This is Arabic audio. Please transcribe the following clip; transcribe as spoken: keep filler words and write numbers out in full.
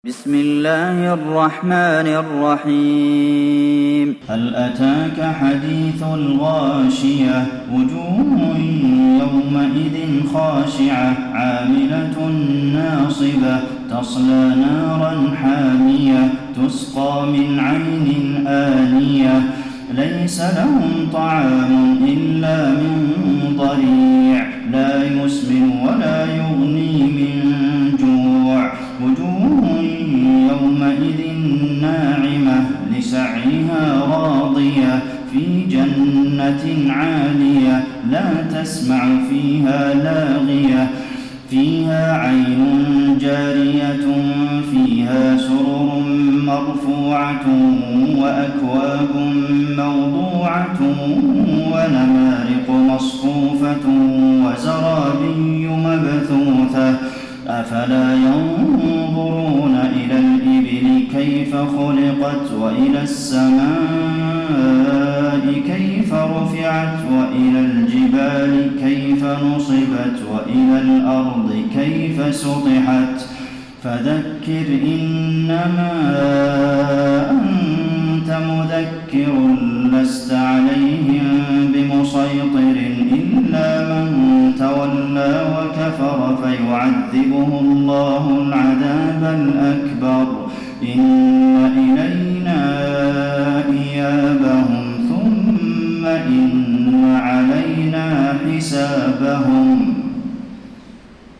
بسم الله الرحمن الرحيم هل أتاك حديث الغاشية وجوه يومئذ خاشعة عاملة ناصبة تصلى نارا حامية تسقى من عين آنية ليس لهم طعام إلا من ضريع لا يسمن ولا يغني من جوع وجوه يومئذ ناعمة لسعيها راضية في جنة عالية لا تسمع فيها لاغية فيها عين جارية فيها سرر مرفوعة وأكواب موضوعة ونمارق مصفوفة وزرابي مبثوثة أفلا ينظرون إلى الإبل كيف خلقت وإلى السماء كيف رفعت وإلى الجبال كيف نصبت وإلى الأرض كيف سطحت فذكر إنما أنت مذكر لست عليهم بمسيطر إلا من تولى وكفر فيعذبه الله العذاب الأكبر إن